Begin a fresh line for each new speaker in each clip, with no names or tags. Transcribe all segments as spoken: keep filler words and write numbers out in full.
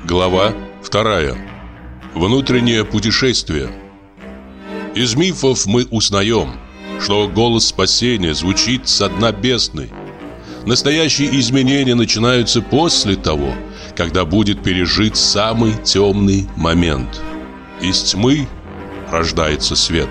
Глава вторая. Внутреннее путешествие. Из мифов мы узнаем, что голос спасения звучит со дна бездны. Настоящие изменения начинаются после того, когда будет пережит самый темный момент. Из тьмы рождается свет.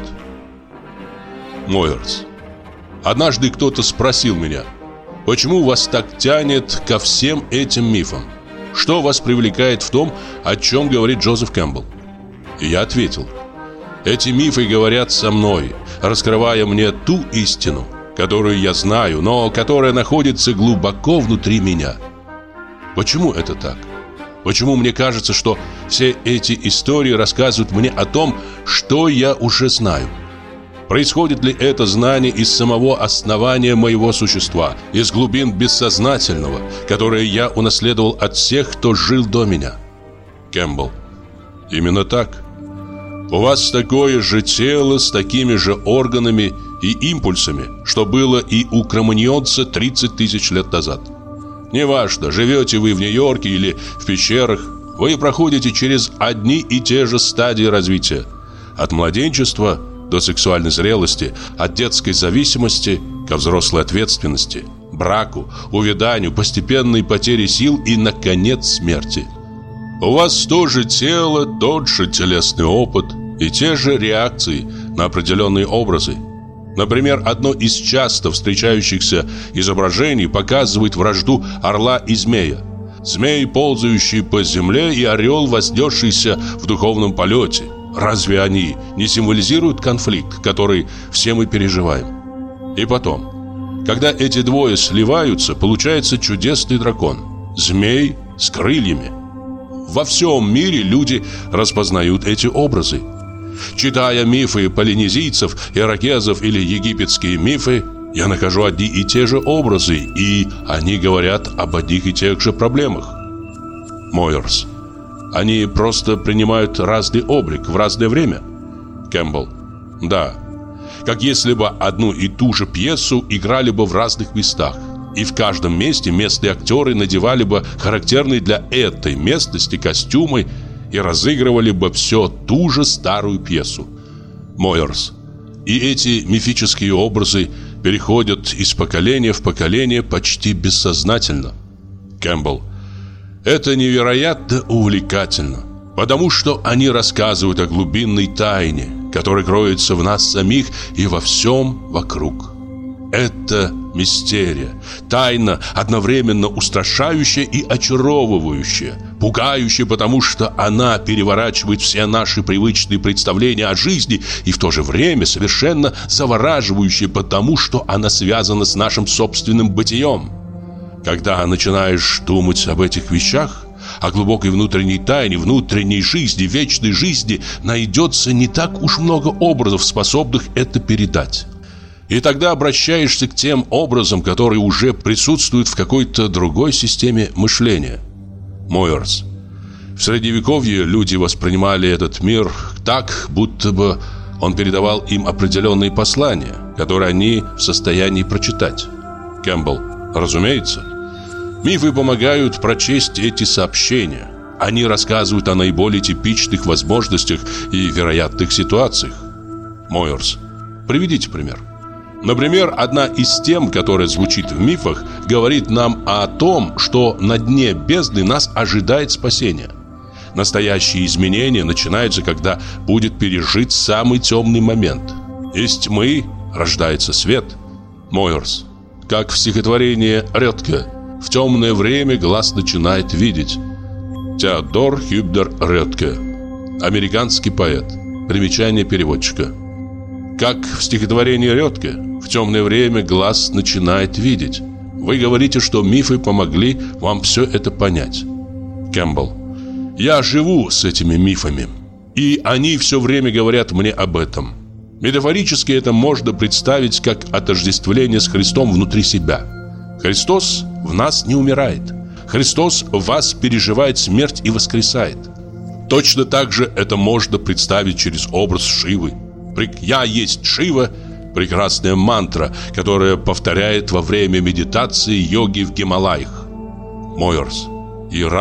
Мойерс. Однажды кто-то спросил меня: почему вас так тянет ко всем этим мифам? Что вас привлекает в том, о чем говорит Джозеф Кэмпбелл? И я ответил: эти мифы говорят со мной, раскрывая мне ту истину, которую я знаю, но которая находится глубоко внутри меня. Почему это так? Почему мне кажется, что все эти истории рассказывают мне о том, что я уже знаю? Происходит ли это знание из самого основания моего существа, из глубин бессознательного, которое я унаследовал от всех, кто жил до меня? Кэмпбелл. Именно так. У вас такое же тело с такими же органами и импульсами, что было и у кроманьонца тридцать тысяч лет назад. Неважно, живете вы в Нью-Йорке или в пещерах, вы проходите через одни и те же стадии развития. От младенчества до сексуальной зрелости, от детской зависимости ко взрослой ответственности, браку, увяданию, постепенной потере сил и, наконец, смерти. У вас тоже тело, тот же телесный опыт и те же реакции на определенные образы. Например, одно из часто встречающихся изображений показывает вражду орла и змея. Змей, ползающий по земле, и орел, вознесшийся в духовном полете. Разве они не символизируют конфликт, который все мы переживаем? И потом, когда эти двое сливаются, получается чудесный дракон. Змей с крыльями. Во всем мире люди распознают эти образы. Читая мифы полинезийцев, иракезов или египетские мифы, я нахожу одни и те же образы, и они говорят об одних и тех же проблемах. Мойерс. Они просто принимают разный облик в разное время. Кэмпбелл. Да. Как если бы одну и ту же пьесу играли бы в разных местах, и в каждом месте местные актеры надевали бы характерные для этой местности костюмы и разыгрывали бы все ту же старую пьесу. Мойерс. И эти мифические образы переходят из поколения в поколение почти бессознательно. Кэмпбелл. Это невероятно увлекательно, потому что они рассказывают о глубинной тайне, которая кроется в нас самих и во всем вокруг. Это мистерия, тайна, одновременно устрашающая и очаровывающая, пугающая, потому что она переворачивает все наши привычные представления о жизни, и в то же время совершенно завораживающая, потому что она связана с нашим собственным бытием. Когда начинаешь думать об этих вещах, о глубокой внутренней тайне, внутренней жизни, вечной жизни, найдется не так уж много образов, способных это передать. И тогда обращаешься к тем образам, которые уже присутствуют в какой-то другой системе мышления. Мойерс. В Средневековье люди воспринимали этот мир так, будто бы он передавал им определенные послания, которые они в состоянии прочитать. Кэмпбелл. Разумеется. Мифы помогают прочесть эти сообщения. Они рассказывают о наиболее типичных возможностях и вероятных ситуациях. Мойерс. Приведите пример. Например, одна из тем, которая звучит в мифах, говорит нам о том, что на дне бездны нас ожидает спасение. Настоящие изменения начинаются, когда будет пережит самый темный момент. Из тьмы рождается свет. Мойерс. Как в стихотворении Рётке. В темное время глаз начинает видеть. Теодор Хюбнер Рётке. Американский поэт. Примечание переводчика. Как в стихотворении Рётке. В темное время глаз начинает видеть. Вы говорите, что мифы помогли вам все это понять. Кэмпбелл. Я живу с этими мифами, и они все время говорят мне об этом. Метафорически это можно представить как отождествление с Христом внутри себя. Христос в нас не умирает. Христос в вас переживает смерть и воскресает. Точно так же это можно представить через образ Шивы. «Я есть Шива» – прекрасная мантра, которая повторяет во время медитации йоги в Гималаях. Мойерс. И рай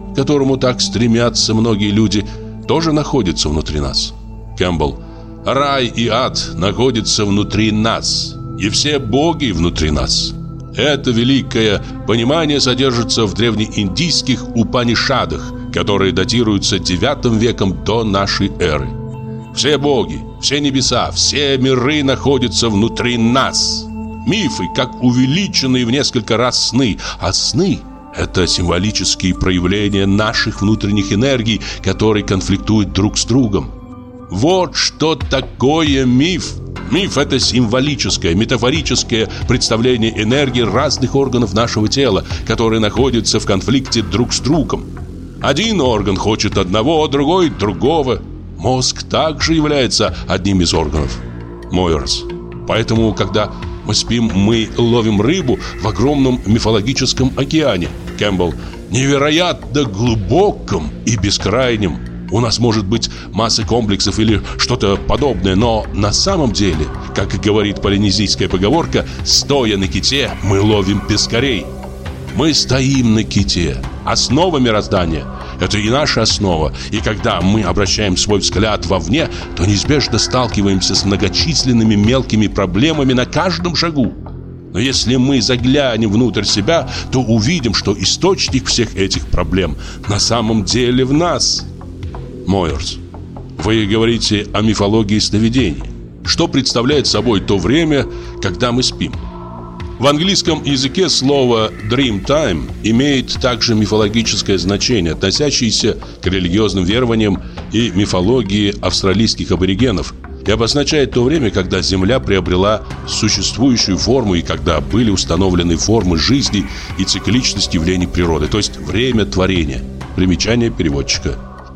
к которому так стремятся многие люди, тоже находится внутри нас. Кэмпбелл. Рай и ад находятся внутри нас, и все боги внутри нас. Это великое понимание содержится в древнеиндийских Упанишадах, которые датируются девятым веком до нашей эры. Все боги, все небеса, все миры находятся внутри нас. Мифы, как увеличенные в несколько раз сны, а сны – это символические проявления наших внутренних энергий, которые конфликтуют друг с другом. Вот что такое миф. Миф – это символическое, метафорическое представление энергии разных органов нашего тела, которые находятся в конфликте друг с другом. Один орган хочет одного, другой – другого. Мозг также является одним из органов. Мойерс. Поэтому, когда мы спим, мы ловим рыбу в огромном мифологическом океане. Кэмпбелл. Невероятно глубоком и бескрайнем. У нас может быть масса комплексов или что-то подобное, но на самом деле, как и говорит полинезийская поговорка, стоя на ките, мы ловим пескарей. Мы стоим на ките. Основа мироздания – это и наша основа. И когда мы обращаем свой взгляд вовне, то неизбежно сталкиваемся с многочисленными мелкими проблемами на каждом шагу. Но если мы заглянем внутрь себя, то увидим, что источник всех этих проблем на самом деле в нас. Мойерс. Вы говорите о мифологии сновидений. Что представляет собой то время, когда мы спим? В английском языке слово «dream time» имеет также мифологическое значение, относящееся к религиозным верованиям и мифологии австралийских аборигенов, и обозначает то время, когда Земля приобрела существующую форму и когда были установлены формы жизни и цикличность явлений природы, то есть время творения. Примечание переводчика.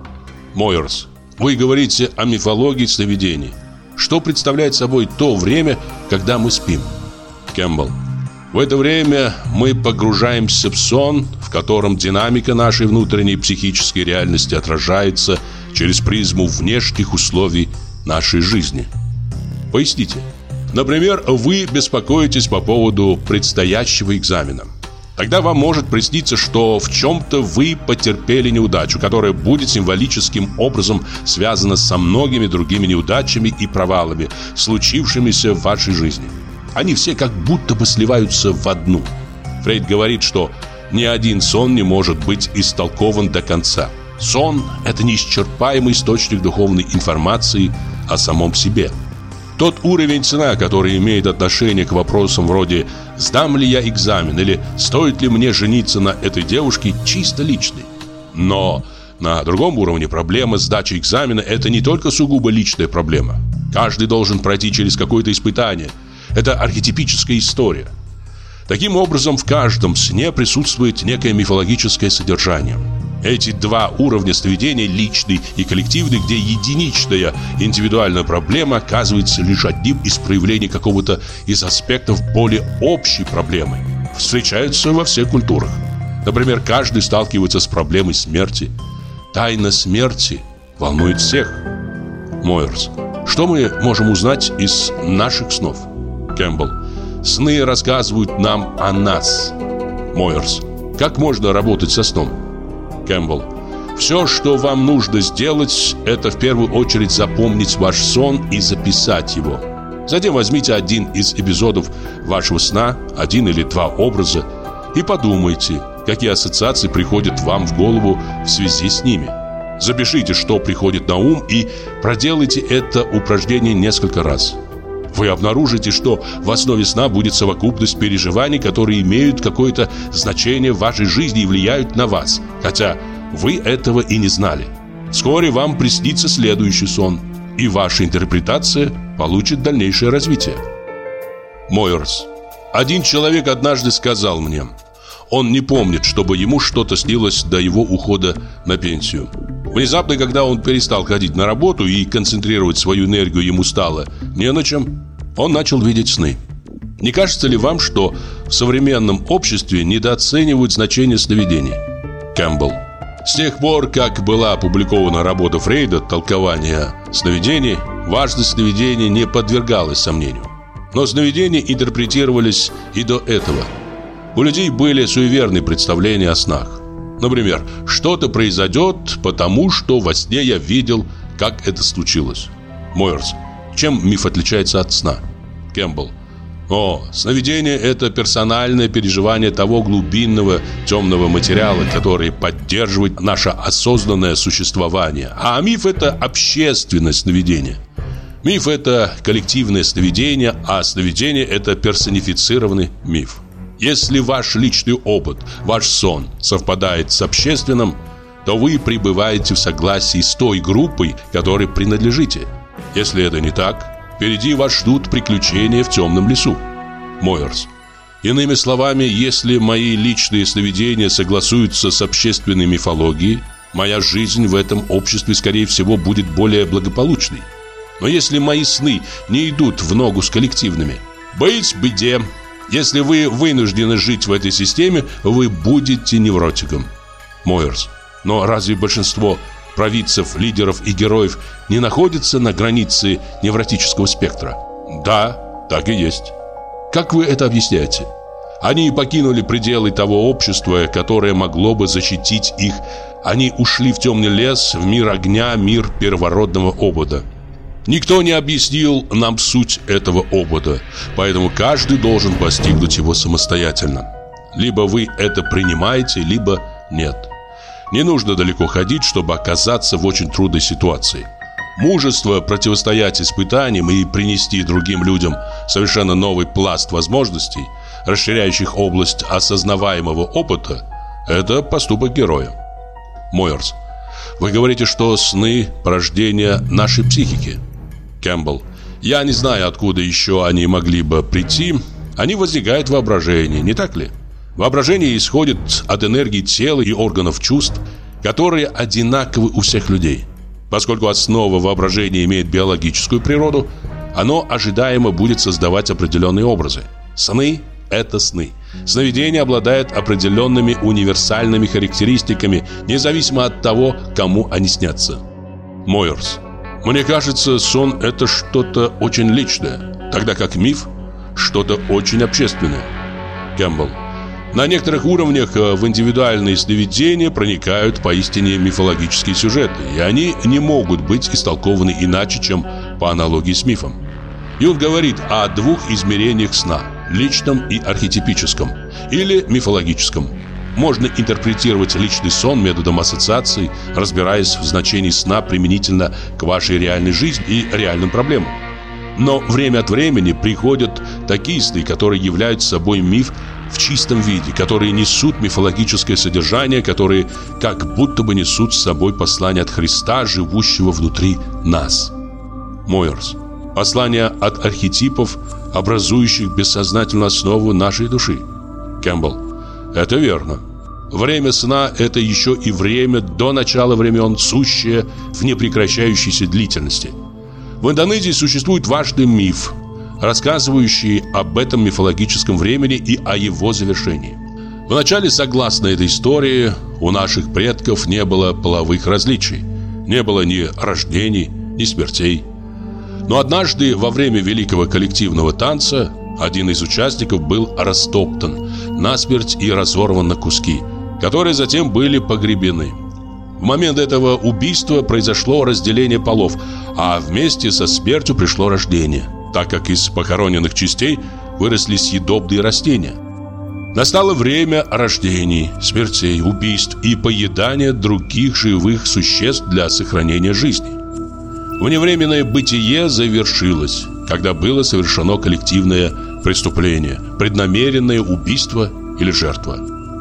Мойерс. Вы говорите о мифологии сновидений. Что представляет собой то время, когда мы спим? Кэмпбелл. В это время мы погружаемся в сон, в котором динамика нашей внутренней психической реальности отражается через призму внешних условий нашей жизни. Поясните. Например, вы беспокоитесь по поводу предстоящего экзамена. Тогда вам может присниться, что в чем-то вы потерпели неудачу, которая будет символическим образом связана со многими другими неудачами и провалами, случившимися в вашей жизни. Они все как будто бы сливаются в одну. Фрейд говорит, что ни один сон не может быть истолкован до конца. Сон – это неисчерпаемый источник духовной информации о самом себе. Тот уровень сна, который имеет отношение к вопросам вроде «сдам ли я экзамен» или «стоит ли мне жениться на этой девушке», чисто личный. Но на другом уровне проблема сдачи экзамена – это не только сугубо личная проблема. Каждый должен пройти через какое-то испытание. Это архетипическая история. Таким образом, в каждом сне присутствует некое мифологическое содержание. Эти два уровня сновидения, личный и коллективный, где единичная индивидуальная проблема оказывается лишь одним из проявлений какого-то из аспектов более общей проблемы, встречаются во всех культурах. Например, каждый сталкивается с проблемой смерти. Тайна смерти волнует всех. Мойерс. Что мы можем узнать из наших снов? Кэмпбелл. Сны рассказывают нам о нас. Мойерс. Как можно работать со сном? Кэмпбелл. Все, что вам нужно сделать, это в первую очередь запомнить ваш сон и записать его. Затем возьмите один из эпизодов вашего сна, один или два образа, и подумайте, какие ассоциации приходят вам в голову в связи с ними. Запишите, что приходит на ум, и проделайте это упражнение несколько раз. Вы обнаружите, что в основе сна будет совокупность переживаний, которые имеют какое-то значение в вашей жизни и влияют на вас, хотя вы этого и не знали. Вскоре вам приснится следующий сон, и ваша интерпретация получит дальнейшее развитие. Мойерс. Один человек однажды сказал мне, он не помнит, чтобы ему что-то снилось до его ухода на пенсию. Внезапно, когда он перестал ходить на работу и концентрировать свою энергию ему стало не на чем, он начал видеть сны. Не кажется ли вам, что в современном обществе недооценивают значение сновидений? Кэмпбелл. С тех пор, как была опубликована работа Фрейда «Толкование сновидений», важность сновидений не подвергалась сомнению. Но сновидения интерпретировались и до этого. У людей были суеверные представления о снах. Например, что-то произойдет, потому что во сне я видел, как это случилось. Мойерс. Чем миф отличается от сна? Кэмпбелл. О, сновидение – это персональное переживание того глубинного темного материала, который поддерживает наше осознанное существование. А миф – это общественное сновидение. Миф – это коллективное сновидение, а сновидение – это персонифицированный миф. Если ваш личный опыт, ваш сон совпадает с общественным, то вы пребываете в согласии с той группой, которой принадлежите. Если это не так, впереди вас ждут приключения в темном лесу. Мойерс. Иными словами, если мои личные сновидения согласуются с общественной мифологией, моя жизнь в этом обществе, скорее всего, будет более благополучной. Но если мои сны не идут в ногу с коллективными, быть беде. Если вы вынуждены жить в этой системе, вы будете невротиком. Мойерс. Но разве большинство провидцев, лидеров и героев не находятся на границе невротического спектра? Да, так и есть. Как вы это объясняете? Они покинули пределы того общества, которое могло бы защитить их. Они ушли в темный лес, в мир огня, мир первородного обода. Никто не объяснил нам суть этого обода, поэтому каждый должен постигнуть его самостоятельно. Либо вы это принимаете, либо нет. Не нужно далеко ходить, чтобы оказаться в очень трудной ситуации. Мужество противостоять испытаниям и принести другим людям совершенно новый пласт возможностей, расширяющих область осознаваемого опыта, это поступок героя. Мойерс. Вы говорите, что сны – порождение нашей психики. Кэмпбелл. Я не знаю, откуда еще они могли бы прийти. Они возникают в воображении, не так ли? Воображение исходит от энергии тела и органов чувств, которые одинаковы у всех людей. Поскольку основа воображения имеет биологическую природу, оно ожидаемо будет создавать определенные образы. Сны – это сны. Сновидения обладают определенными универсальными характеристиками, независимо от того, кому они снятся. Мойерс. Мне кажется, сон – это что-то очень личное, тогда как миф – что-то очень общественное. Кэмпбелл. На некоторых уровнях в индивидуальные сновидения проникают поистине мифологические сюжеты, и они не могут быть истолкованы иначе, чем по аналогии с мифом. Юнг говорит о двух измерениях сна – личном и архетипическом, или мифологическом. Можно интерпретировать личный сон методом ассоциаций, разбираясь в значении сна применительно к вашей реальной жизни и реальным проблемам. Но время от времени приходят такие сны, которые являются собой миф в чистом виде, которые несут мифологическое содержание, которые как будто бы несут с собой послание от Христа, живущего внутри нас. Мойерс. Послание от архетипов, образующих бессознательную основу нашей души. Кэмпбелл. Это верно. Время сна – это еще и время до начала времен, сущее в непрекращающейся длительности. В Индонезии существует важный миф, рассказывающий об этом мифологическом времени и о его завершении. Вначале, согласно этой истории, у наших предков не было половых различий, не было ни рождений, ни смертей. Но однажды во время великого коллективного танца один из участников был растоптан насмерть и разорван на куски, которые затем были погребены. В момент этого убийства произошло разделение полов, а вместе со смертью пришло рождение, так как из похороненных частей выросли съедобные растения. Настало время рождений, смертей, убийств и поедания других живых существ для сохранения жизни. Вневременное бытие завершилось, когда было совершено коллективное преступление, преднамеренное убийство или жертва.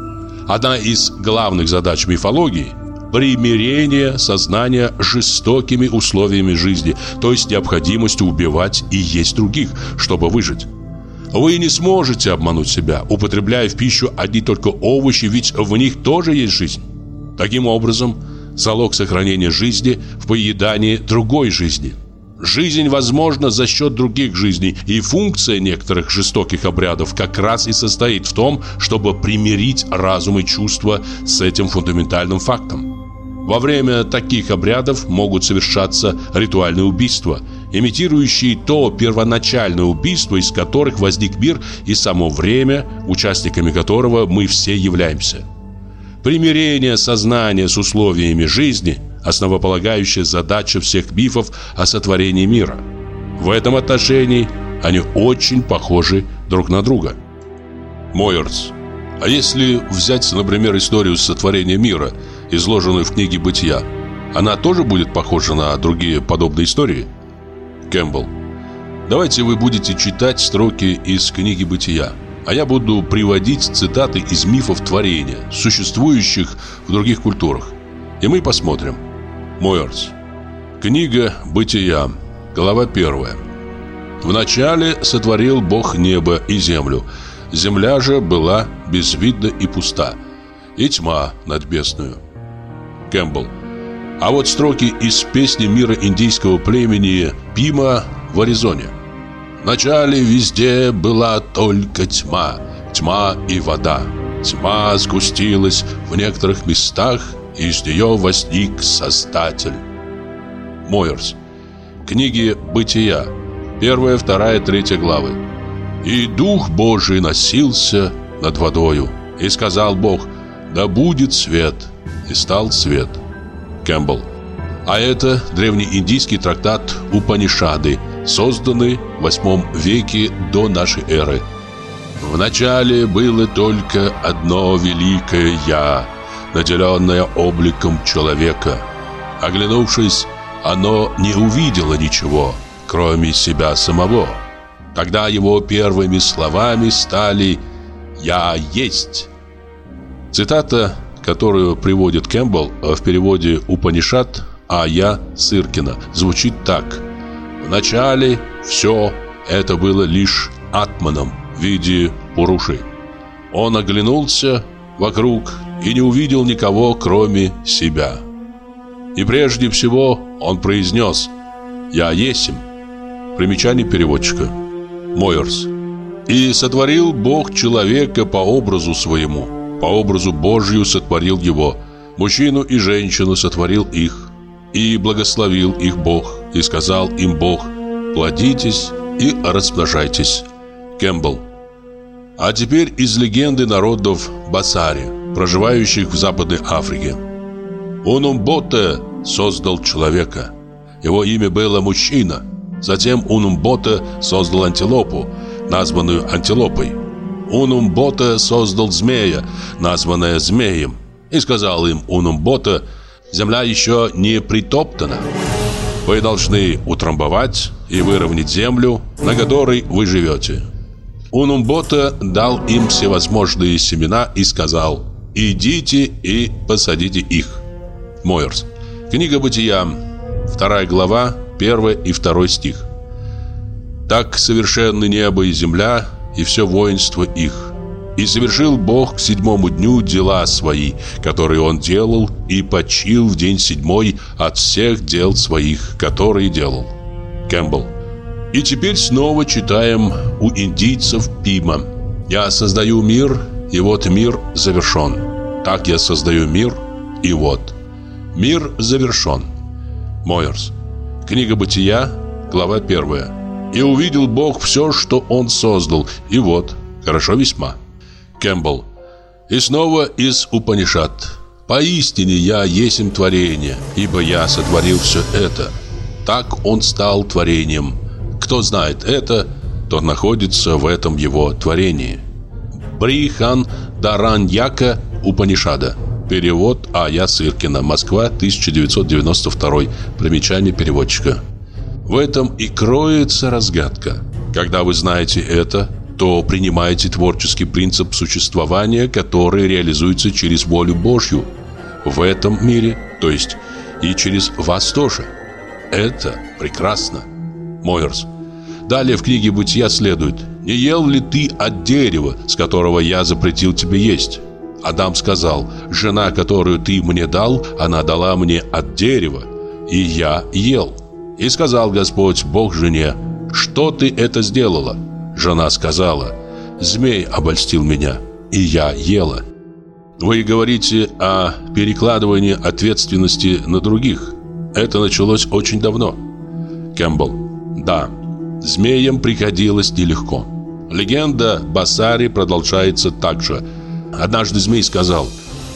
Одна из главных задач мифологии – примирение сознания с жестокими условиями жизни, то есть необходимостью убивать и есть других, чтобы выжить. Вы не сможете обмануть себя, употребляя в пищу одни только овощи, ведь в них тоже есть жизнь. Таким образом, залог сохранения жизни в поедании другой жизни. Жизнь возможна за счет других жизней, и функция некоторых жестоких обрядов как раз и состоит в том, чтобы примирить разум и чувства с этим фундаментальным фактом. Во время таких обрядов могут совершаться ритуальные убийства, имитирующие то первоначальное убийство, из которых возник мир и само время, участниками которого мы все являемся. Примирение сознания с условиями жизни – основополагающая задача всех мифов о сотворении мира. В этом отношении они очень похожи друг на друга. Мойерс. А если взять, например, историю сотворения мира, изложенную в книге «Бытия», она тоже будет похожа на другие подобные истории? Кэмпбелл. Давайте вы будете читать строки из книги «Бытия», а я буду приводить цитаты из мифов творения, существующих в других культурах. И мы посмотрим. Мойерс. Книга «Бытия», глава первая. «Вначале сотворил Бог небо и землю. Земля же была безвидна и пуста, и тьма над бездною». Кэмпбелл. А вот строки из песни мира индийского племени Пима в Аризоне. «Вначале везде была только тьма, тьма и вода. Тьма сгустилась в некоторых местах, и из нее возник Создатель». Мойерс. Книги «Бытия», первая, вторая, третья главы. «И Дух Божий носился над водою, и сказал Бог: да будет свет, и стал свет». Кэмпбелл. А это древнеиндийский трактат Упанишады, созданный в восьмом веке до нашей эры. «Вначале было только одно великое Я, наделенное обликом человека. Оглянувшись, оно не увидело ничего, кроме себя самого. Тогда его первыми словами стали «Я есть». Цитата, которую приводит Кэмпбелл в переводе Упанишад А Я Сыркина, звучит так: «Вначале все это было лишь атманом в виде пуруши. Он оглянулся вокруг и не увидел никого, кроме себя. И прежде всего он произнес: «Я есмь». Примечание переводчика. Мойерс. «И сотворил Бог человека по образу своему, по образу Божию сотворил его, мужчину и женщину сотворил их. И благословил их Бог, и сказал им Бог: плодитесь и размножайтесь». Кэмпбелл. А теперь из легенды народов Басари, проживающих в Западной Африке. Унумбота создал человека. Его имя было мужчина. Затем Унумбота создал антилопу, названную антилопой. Унумбота создал змея, названное змеем. И сказал им Унумбота: земля еще не притоптана. Вы должны утрамбовать и выровнять землю, на которой вы живете. Унумбота дал им всевозможные семена и сказал: идите и посадите их. Мойерс. Книга «Бытия», вторая глава, первый и второй стих. «Так совершенны небо и земля, и все воинство их. И совершил Бог к седьмому дню дела свои, которые Он делал, и почил в день седьмой от всех дел своих, которые делал». Кэмпбелл. И теперь снова читаем у индийцев Пима: «Я создаю мир, и вот мир завершен. Так я создаю мир, и вот мир завершен». Мойерс. Книга «Бытия», глава первая. «И увидел Бог все, что Он создал, и вот хорошо весьма». Кэмпбелл. И снова из Упанишад: «Поистине я есмь творение, ибо я сотворил все это. Так Он стал творением. Кто знает это, тот находится в этом его творении». Брихан Дараньяка Упанишада. Перевод А Я Сыркина. Москва, тысяча девятьсот девяносто второй. Примечание переводчика. В этом и кроется разгадка. Когда вы знаете это, то принимаете творческий принцип существования, который реализуется через волю Божью в этом мире, то есть и через вас тоже. Это прекрасно. Мойерс. Далее в книге «Бытия» следует: «Не ел ли ты от дерева, с которого я запретил тебе есть?» Адам сказал: «Жена, которую ты мне дал, она дала мне от дерева, и я ел». И сказал Господь Бог жене: «Что ты это сделала?» Жена сказала: «Змей обольстил меня, и я ела». Вы говорите о перекладывании ответственности на других. Это началось очень давно. Кэмпбелл. Да, змеям приходилось нелегко. Легенда Басари продолжается так же. Однажды змей сказал: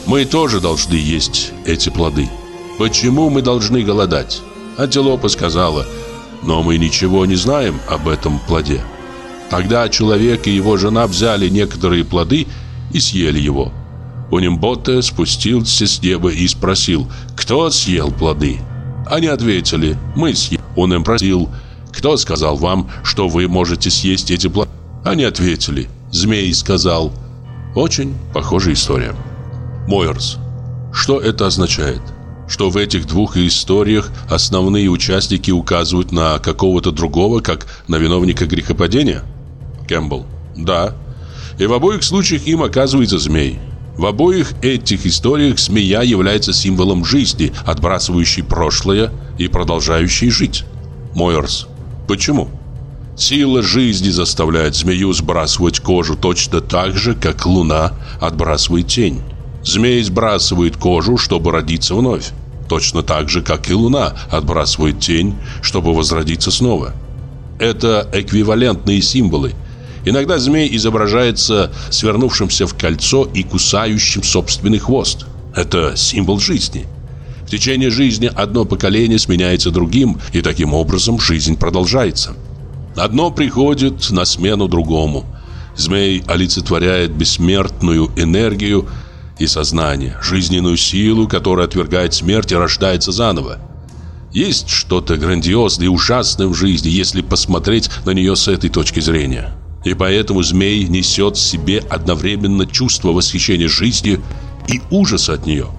Мы тоже должны есть эти плоды. Почему мы должны голодать? Антилопа сказала: но мы ничего не знаем об этом плоде. Тогда человек и его жена взяли некоторые плоды и съели его. Унимбота спустился с неба и спросил: кто съел плоды? Они ответили: мы съели. Он им спросил: кто сказал вам, что вы можете съесть эти плоды? Они ответили: змей сказал. Очень похожая история. Мойерс. Что это означает? Что в этих двух историях основные участники указывают на какого-то другого, как на виновника грехопадения? Кэмпбелл. Да. И в обоих случаях им оказывается змей. В обоих этих историях змея является символом жизни, отбрасывающей прошлое и продолжающей жить. Мойерс. Почему? Сила жизни заставляет змею сбрасывать кожу точно так же, как луна отбрасывает тень. Змей сбрасывает кожу, чтобы родиться вновь. Точно так же, как и луна отбрасывает тень, чтобы возродиться снова. Это эквивалентные символы. Иногда змей изображается свернувшимся в кольцо и кусающим собственный хвост. Это символ жизни. В течение жизни одно поколение сменяется другим, и таким образом жизнь продолжается. Одно приходит на смену другому. Змей олицетворяет бессмертную энергию и сознание, жизненную силу, которая отвергает смерть и рождается заново. Есть что-то грандиозное и ужасное в жизни, если посмотреть на нее с этой точки зрения. И поэтому змей несет в себе одновременно чувство восхищения жизнью и ужаса от нее.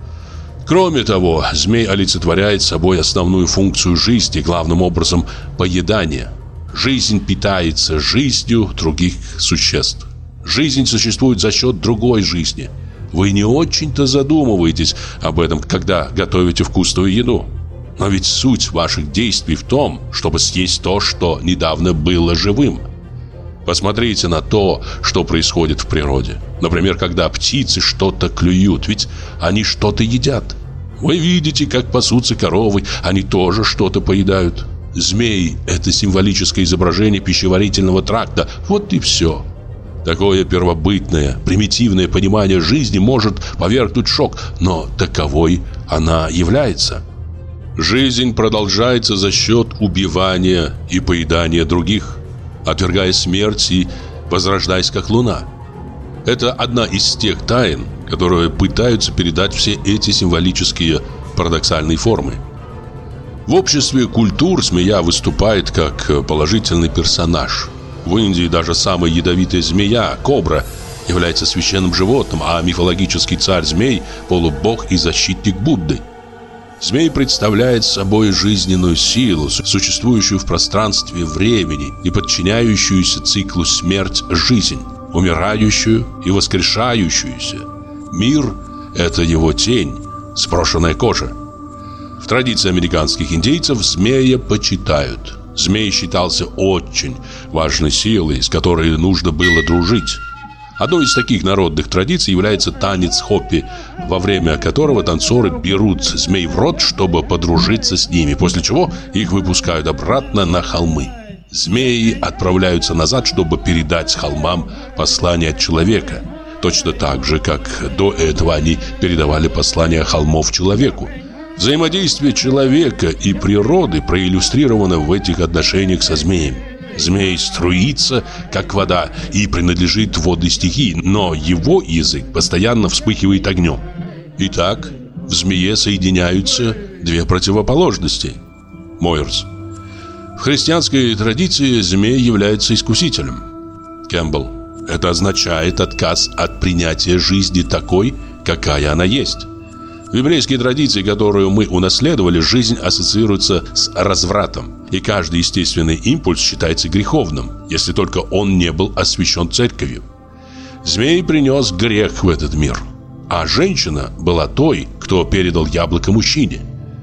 Кроме того, змей олицетворяет собой основную функцию жизни, главным образом поедание. Жизнь питается жизнью других существ. Жизнь существует за счет другой жизни. Вы не очень-то задумываетесь об этом, когда готовите вкусную еду. Но ведь суть ваших действий в том, чтобы съесть то, что недавно было живым. Посмотрите на то, что происходит в природе. Например, когда птицы что-то клюют, ведь они что-то едят. Вы видите, как пасутся коровы, они тоже что-то поедают. Змей – это символическое изображение пищеварительного тракта. Вот и все. Такое первобытное, примитивное понимание жизни может повергнуть в шок, но таковой она является. Жизнь продолжается за счет убивания и поедания других, отвергая смерть и возрождаясь как луна. Это одна из тех тайн, которые пытаются передать все эти символические парадоксальные формы. В обществе культур змея выступает как положительный персонаж. В Индии даже самая ядовитая змея, кобра, является священным животным, а мифологический царь-змей – полубог и защитник Будды. Змей представляет собой жизненную силу, существующую в пространстве времени и подчиняющуюся циклу смерть-жизнь, умирающую и воскрешающуюся. Мир – это его тень, сброшенная кожа. В традиции американских индейцев змея почитают. Змей считался очень важной силой, с которой нужно было дружить. Одной из таких народных традиций является танец хоппи, во время которого танцоры берут змей в рот, чтобы подружиться с ними, после чего их выпускают обратно на холмы. Змеи отправляются назад, чтобы передать холмам послание от человека, точно так же, как до этого они передавали послание холмов человеку. Взаимодействие человека и природы проиллюстрировано в этих отношениях со змеем. Змей струится, как вода, и принадлежит водной стихии, но его язык постоянно вспыхивает огнем. Итак, в змее соединяются две противоположности. Мойерс. В христианской традиции змей является искусителем. Кэмпбелл. Это означает отказ от принятия жизни такой, какая она есть. В библейской традиции, которую мы унаследовали, жизнь ассоциируется с развратом, и каждый естественный импульс считается греховным, если только он не был освящен церковью. Змей принес грех в этот мир, а женщина была той, кто передал яблоко мужчине.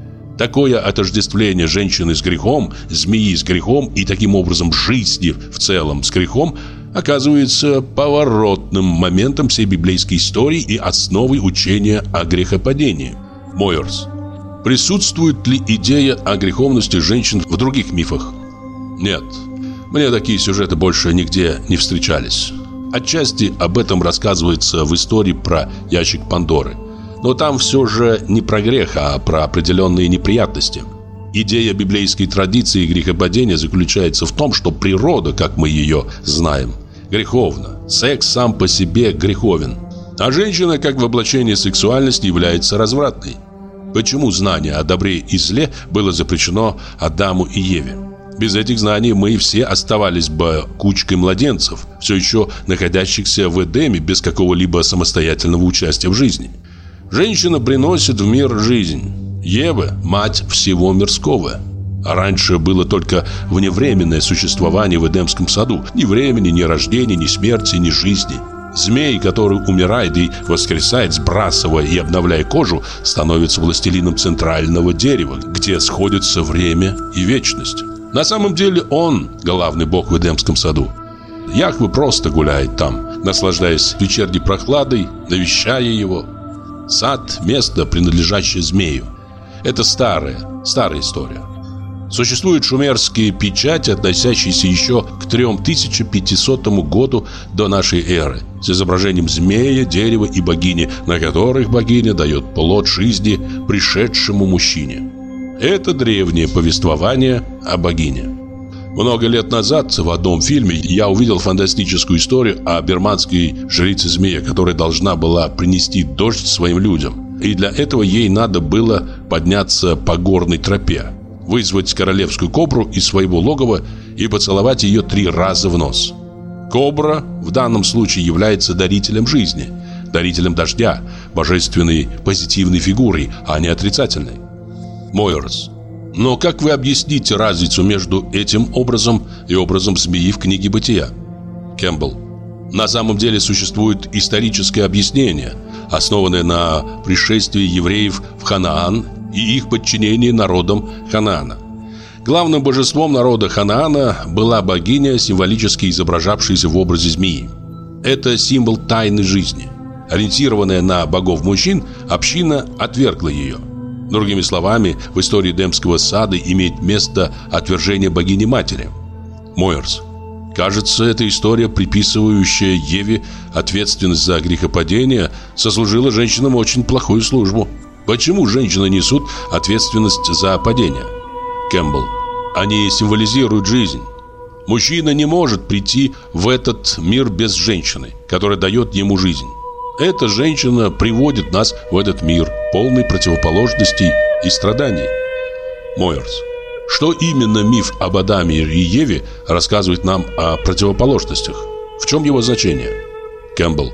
Такое отождествление женщины с грехом, змеи с грехом и таким образом жизни в целом с грехом оказывается поворотным моментом всей библейской истории и основой учения о грехопадении. Мойерс. Присутствует ли идея о греховности женщин в других мифах? Нет. Мне такие сюжеты больше нигде не встречались. Отчасти об этом рассказывается в истории про ящик Пандоры. Но там все же не про грех, а про определенные неприятности. Идея библейской традиции грехопадения заключается в том, что природа, как мы ее знаем, греховна. Секс сам по себе греховен. А женщина, как воплощение сексуальности, является развратной. Почему знание о добре и зле было запрещено Адаму и Еве? Без этих знаний мы все оставались бы кучкой младенцев, все еще находящихся в Эдеме без какого-либо самостоятельного участия в жизни. Женщина приносит в мир жизнь. Ева – мать всего мирского. А раньше было только вневременное существование в Эдемском саду. Ни времени, ни рождения, ни смерти, ни жизни. Змей, который умирает и воскресает, сбрасывая и обновляя кожу, становится властелином центрального дерева, где сходятся время и вечность. На самом деле он главный бог в Эдемском саду. Яхве просто гуляет там, наслаждаясь вечерней прохладой, навещая его. Сад – место, принадлежащее змею. Это старая, старая история. Существуют шумерские печати, относящиеся еще к трём тысячам пятисотому году до нашей эры, с изображением змея, дерева и богини, на которых богиня дает плод жизни пришедшему мужчине. Это древнее повествование о богине. Много лет назад в одном фильме я увидел фантастическую историю о бирманской жрице змея, которая должна была принести дождь своим людям. И для этого ей надо было подняться по горной тропе, вызвать королевскую кобру из своего логова и поцеловать ее три раза в нос. Кобра в данном случае является дарителем жизни, дарителем дождя, божественной позитивной фигурой, а не отрицательной. Мойерс. Но как вы объясните разницу между этим образом и образом змеи в книге «Бытия»? Кэмпбелл. На самом деле существует историческое объяснение, основанное на пришествии евреев в Ханаан и их подчинении народам Ханаана. Главным божеством народа Ханаана была богиня, символически изображавшаяся в образе змеи. Это символ тайны жизни. Ориентированная на богов-мужчин, община отвергла ее. Другими словами, в истории Эдемского сада имеет место отвержение богини-матери. Мойерс. Кажется, эта история, приписывающая Еве ответственность за грехопадение, сослужила женщинам очень плохую службу. Почему женщины несут ответственность за падение? Кэмпбелл. Они символизируют жизнь. Мужчина не может прийти в этот мир без женщины, которая дает ему жизнь. Эта женщина приводит нас в этот мир, полный противоположностей и страданий. Мойерс. Что именно миф об Адаме и Еве рассказывает нам о противоположностях? В чем его значение? Кэмпбелл.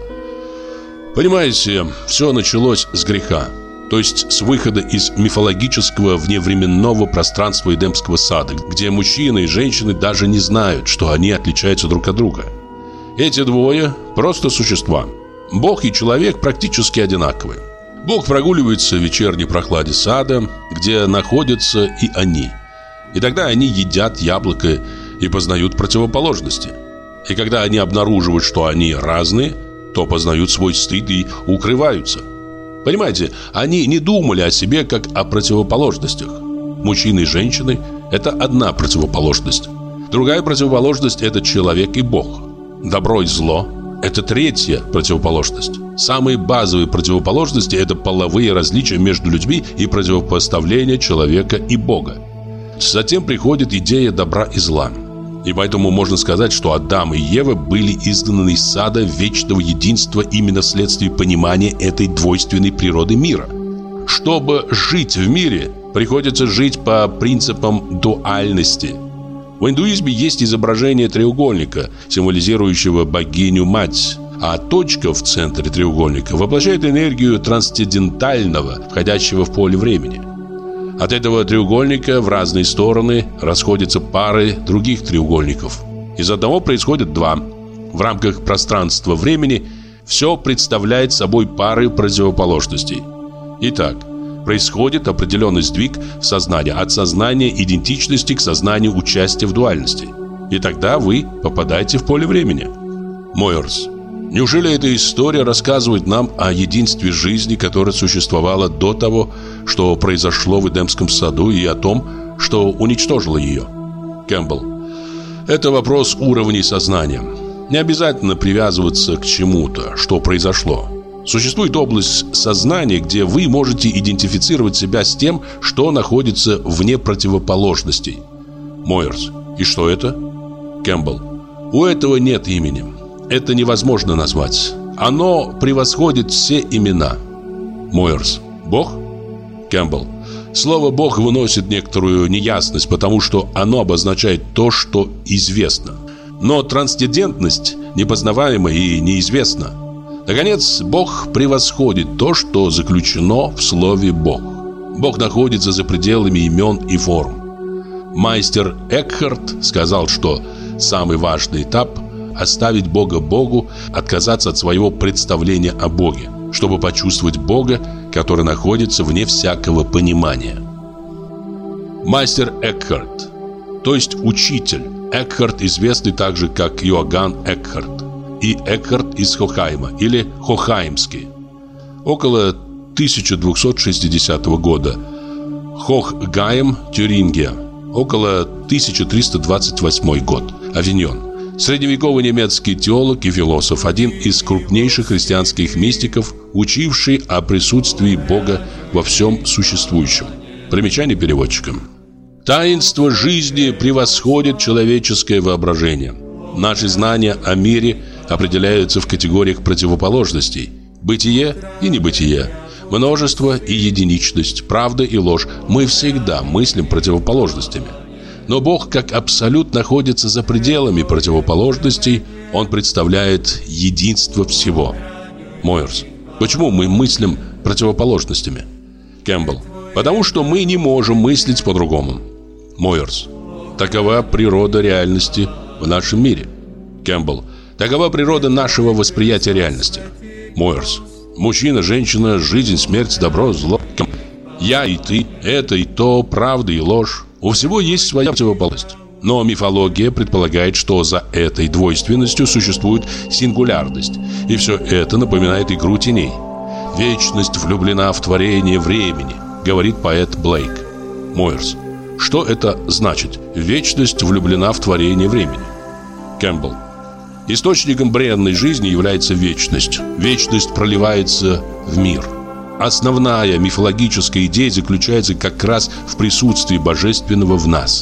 Понимаете, все началось с греха, то есть с выхода из мифологического вневременного пространства Эдемского сада, где мужчины и женщины даже не знают, что они отличаются друг от друга. Эти двое просто существа. Бог и человек практически одинаковы. Бог прогуливается в вечерней прохладе сада, где находятся и они. И тогда они едят яблоко и познают противоположности. И когда они обнаруживают, что они разные, то познают свой стыд и укрываются. Понимаете, они не думали о себе как о противоположностях. Мужчины и женщины – это одна противоположность. Другая противоположность – это человек и Бог. Добро и зло – это третья противоположность. Самые базовые противоположности – это половые различия между людьми и противопоставление человека и Бога. Затем приходит идея добра и зла. И поэтому можно сказать, что Адам и Ева были изгнаны из сада вечного единства именно вследствие понимания этой двойственной природы мира. Чтобы жить в мире, приходится жить по принципам дуальности. В индуизме есть изображение треугольника, символизирующего богиню-мать, а точка в центре треугольника воплощает энергию трансцендентального, входящего в поле времени. От этого треугольника в разные стороны расходятся пары других треугольников. Из одного происходит два. В рамках пространства-времени все представляет собой пары противоположностей. Итак, происходит определенный сдвиг в сознании от сознания идентичности к сознанию участия в дуальности. И тогда вы попадаете в поле времени. Мойерс. Неужели эта история рассказывает нам о единстве жизни, которое существовало до того, что произошло в Эдемском саду, и о том, что уничтожило ее? Кэмпбелл. Это вопрос уровней сознания. Не обязательно привязываться к чему-то, что произошло. Существует область сознания, где вы можете идентифицировать себя с тем, что находится вне противоположностей. Мойерс. И что это? Кэмпбелл. У этого нет имени. Это невозможно назвать. Оно превосходит все имена. Мойерс. Бог? Кэмпбелл. Слово «Бог» выносит некоторую неясность, потому что оно обозначает то, что известно. Но трансцендентность непознаваема и неизвестна. Наконец, Бог превосходит то, что заключено в слове «Бог». Бог находится за пределами имен и форм. Майстер Экхарт сказал, что самый важный этап – оставить Бога Богу, отказаться от своего представления о Боге, чтобы почувствовать Бога, который находится вне всякого понимания. Майстер Экхарт, то есть учитель. Экхарт известный также как Иоганн Экхарт и Экхарт из Хохайма или Хохаймский. Около тысяча двести шестидесятого года. Хохгайм, Тюрингия. Около тысяча триста двадцать восьмой год. Авиньон. Средневековый немецкий теолог и философ, один из крупнейших христианских мистиков, учивший о присутствии Бога во всем существующем. Примечание переводчика. Таинство жизни превосходит человеческое воображение. Наши знания о мире определяются в категориях противоположностей: бытие и небытие, множество и единичность, правда и ложь. Мы всегда мыслим противоположностями. Но Бог как абсолют находится за пределами противоположностей. Он представляет единство всего. Мойерс. Почему мы мыслим противоположностями? Кэмпбелл. Потому что мы не можем мыслить по-другому. Мойерс. Такова природа реальности в нашем мире. Кэмпбелл. Такова природа нашего восприятия реальности. Мойерс. Мужчина, женщина, жизнь, смерть, добро, зло. Я и ты, это и то, правда и ложь. У всего есть своя противоположность. Но мифология предполагает, что за этой двойственностью существует сингулярность. И все это напоминает игру теней. «Вечность влюблена в творение времени», говорит поэт Блейк. Мойерс. Что это значит? Вечность влюблена в творение времени. Кэмпбелл. Источником бренной жизни является вечность. Вечность проливается в мир. Основная мифологическая идея заключается как раз в присутствии божественного в нас.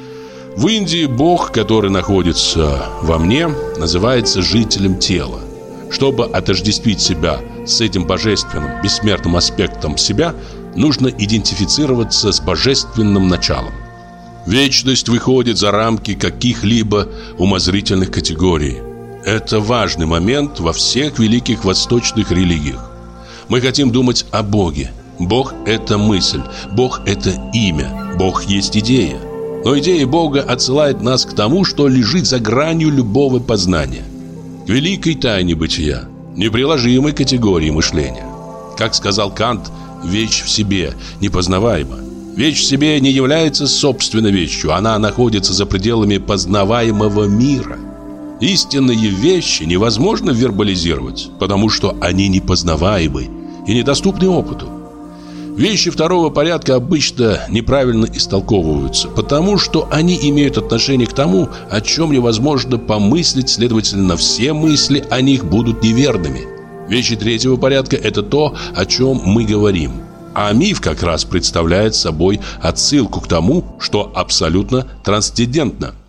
В Индии Бог, который находится во мне, называется жителем тела. Чтобы отождествить себя с этим божественным, бессмертным аспектом себя, нужно идентифицироваться с божественным началом. Вечность выходит за рамки каких-либо умозрительных категорий. Это важный момент во всех великих восточных религиях. Мы хотим думать о Боге. Бог – это мысль, Бог – это имя, Бог есть идея. Но идея Бога отсылает нас к тому, что лежит за гранью любого познания. К великой тайне бытия, неприложимой категории мышления. Как сказал Кант, вещь в себе непознаваема. Вещь в себе не является собственной вещью, она находится за пределами познаваемого мира. Истинные вещи невозможно вербализировать, потому что они непознаваемы и недоступны опыту. Вещи второго порядка обычно неправильно истолковываются, потому что они имеют отношение к тому, о чем невозможно помыслить, следовательно, все мысли о них будут неверными. Вещи третьего порядка – это то, о чем мы говорим. А миф как раз представляет собой отсылку к тому, что абсолютно трансцендентно.